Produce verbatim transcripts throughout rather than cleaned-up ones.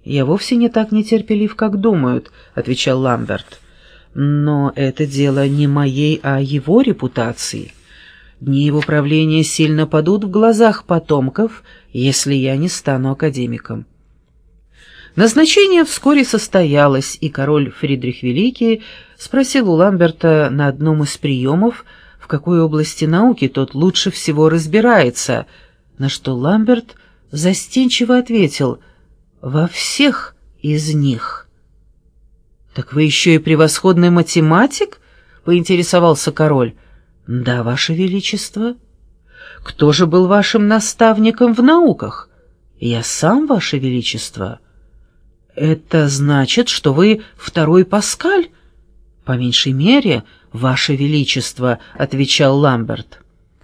«Я вовсе не так нетерпелив, как думают», — отвечал Ламберт. «Но это дело не моей, а его репутации. Дни его правления сильно падут в глазах потомков, если я не стану академиком». Назначение вскоре состоялось, и король Фридрих Великий спросил у Ламберта на одном из приемов, в какой области науки тот лучше всего разбирается, на что Ламберт застенчиво ответил: «Во всех из них». «Так вы еще и превосходный математик?» — поинтересовался король. «Да, ваше величество». «Кто же был вашим наставником в науках?» «Я сам, ваше величество». «Это значит, что вы второй Паскаль?» «По меньшей мере, ваше величество», — отвечал Ламберт.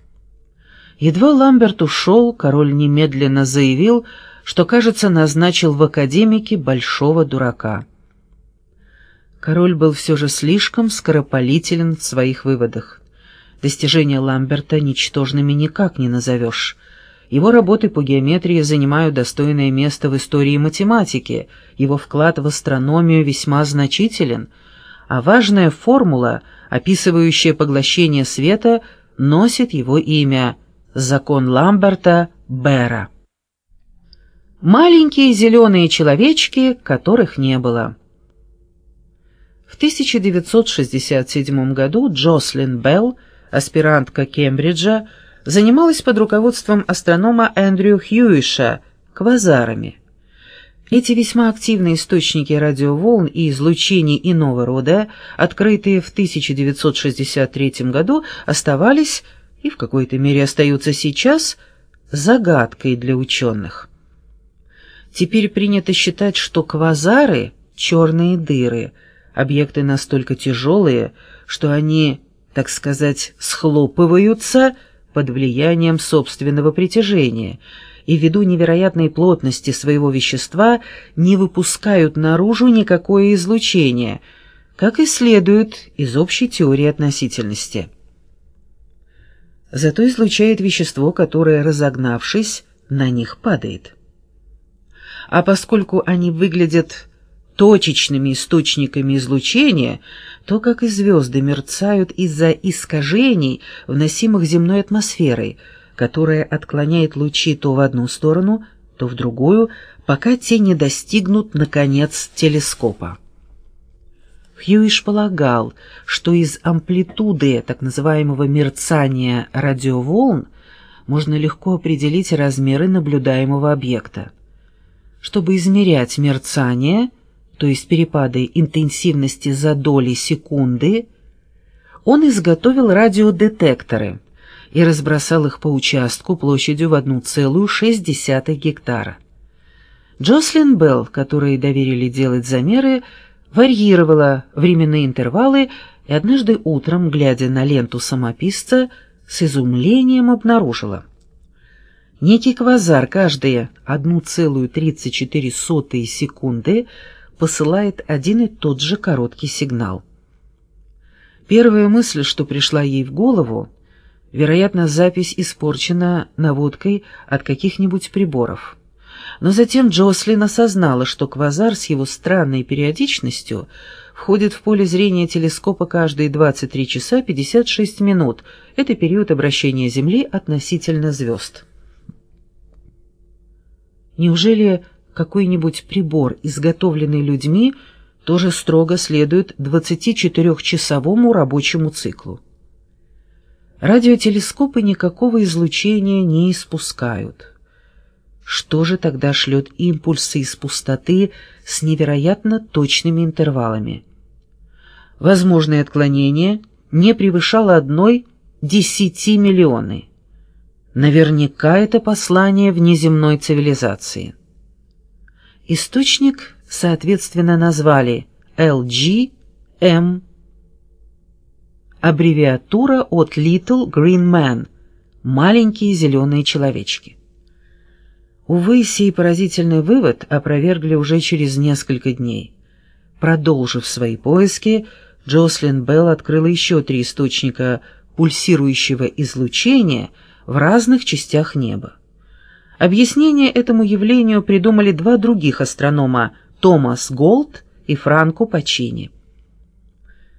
Едва Ламберт ушел, король немедленно заявил, что, кажется, назначил в академике большого дурака. Король был все же слишком скоропалителен в своих выводах. Достижения Ламберта ничтожными никак не назовешь. Его работы по геометрии занимают достойное место в истории математики, его вклад в астрономию весьма значителен, а важная формула, описывающая поглощение света, носит его имя — закон Ламберта-Бера. Маленькие зеленые человечки, которых не было. В тысяча девятьсот шестьдесят седьмом году Джослин Белл, аспирантка Кембриджа, занималась под руководством астронома Эндрю Хьюиша квазарами. Эти весьма активные источники радиоволн и излучений иного рода, открытые в тысяча девятьсот шестьдесят третьем году, оставались, и в какой-то мере остаются сейчас, загадкой для ученых. Теперь принято считать, что квазары — черные дыры, объекты настолько тяжелые, что они, так сказать, схлопываются под влиянием собственного притяжения и ввиду невероятной плотности своего вещества не выпускают наружу никакое излучение, как и следует из общей теории относительности. Зато излучает вещество, которое, разогнавшись, на них падает. А поскольку они выглядят точечными источниками излучения, то, как и звезды, мерцают из-за искажений, вносимых земной атмосферой, которая отклоняет лучи то в одну сторону, то в другую, пока те не достигнут, наконец, телескопа. Хьюиш полагал, что из амплитуды так называемого мерцания радиоволн можно легко определить размеры наблюдаемого объекта. Чтобы измерять мерцание, то есть перепады интенсивности за доли секунды, он изготовил радиодетекторы и разбросал их по участку площадью в одна целая шесть десятых гектара. Джослин Белл, которой доверили делать замеры, варьировала временные интервалы и однажды утром, глядя на ленту самописца, с изумлением обнаружила: некий квазар каждые одна целая тридцать четыре сотых секунды посылает один и тот же короткий сигнал. Первая мысль, что пришла ей в голову, вероятно, запись испорчена наводкой от каких-нибудь приборов. Но затем Джослин осознала, что квазар с его странной периодичностью входит в поле зрения телескопа каждые двадцать три часа пятьдесят шесть минут. Это период обращения Земли относительно звезд. Неужели какой-нибудь прибор, изготовленный людьми, тоже строго следует двадцатичетырёхчасовому рабочему циклу? Радиотелескопы никакого излучения не испускают. Что же тогда шлет импульсы из пустоты с невероятно точными интервалами? Возможное отклонение не превышало одной десяти миллионы. Наверняка это послание внеземной цивилизации. Источник, соответственно, назвали эл джи эм, аббревиатура от Little Green Man — маленькие зеленые человечки. Увы, сей поразительный вывод опровергли уже через несколько дней. Продолжив свои поиски, Джослин Белл открыла еще три источника пульсирующего излучения в разных частях неба. Объяснение этому явлению придумали два других астронома – Томас Голд и Франко Пачини.